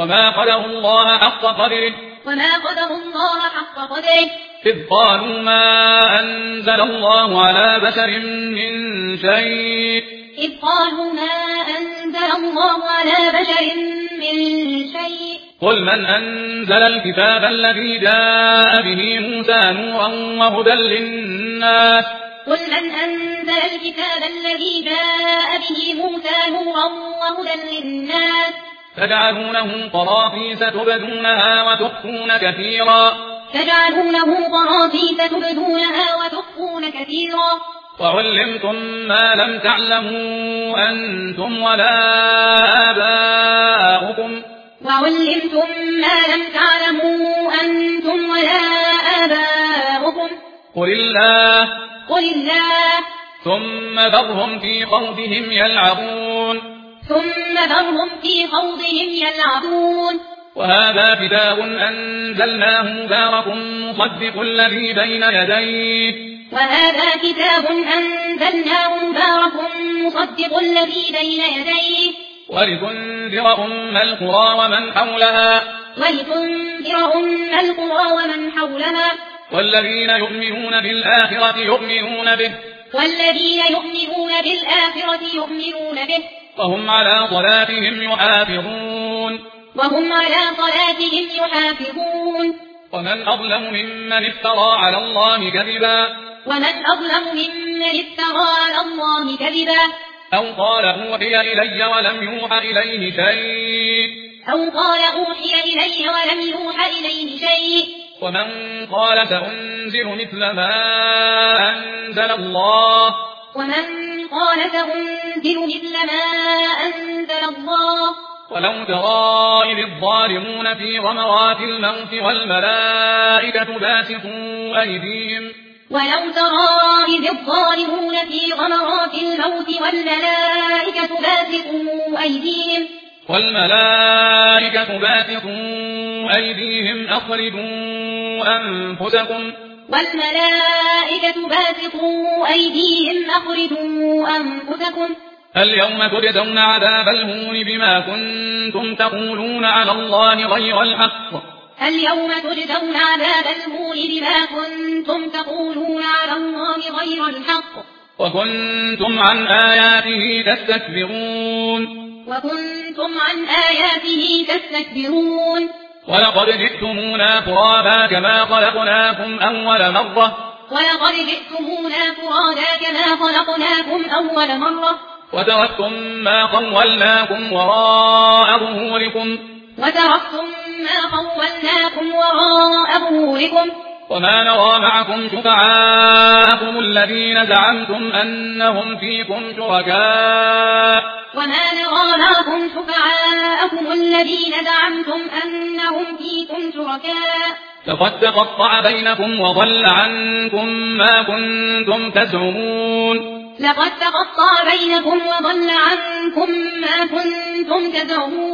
وما قدروا الله حق قدره إذ قالوا ما أنزل الله على بشر من شيء قل من أنزل الكتاب الذي جاء به موسى نورا وهدى للناس تجعلونه قراطيس تبدونها وتخفون كثيرا وعلمتم ما لم تعلموا أنتم ولا آباؤكم قل الله ثم ذرهم في خوضهم يلعبون وهذا كتاب أنزلناه مبارك مصدق الذي بين يديه ولتنذر أم القرى ومن حولها والذين يؤمنون بالآخرة يؤمنون به وهم على صلاتهم يحافظون ومن أظلم ممن افترى على الله كذبا أو قال أوحي إلي ولم يوحى إليه شيء ومن قال سأنزل مثل ما أنزل الله ولو ترى إذ الظالمون في غمرات الموت والملائكة باسطوا أيديهم أخرجوا أنفسكم اليوم تجزون عذاب الهون بما كنتم تقولون على الله غير الحق وكنتم عن آياته تستكبرون ولقد جئتمونا فرادا كما خلقناكم أول مرة وتركتم ما خولناكم وراء ظهوركم وما نرى معكم شفعاءكم الذين زعمتم أنهم فيكم شركاء لقد تقطع بينكم وضل عنكم ما كنتم تزعمون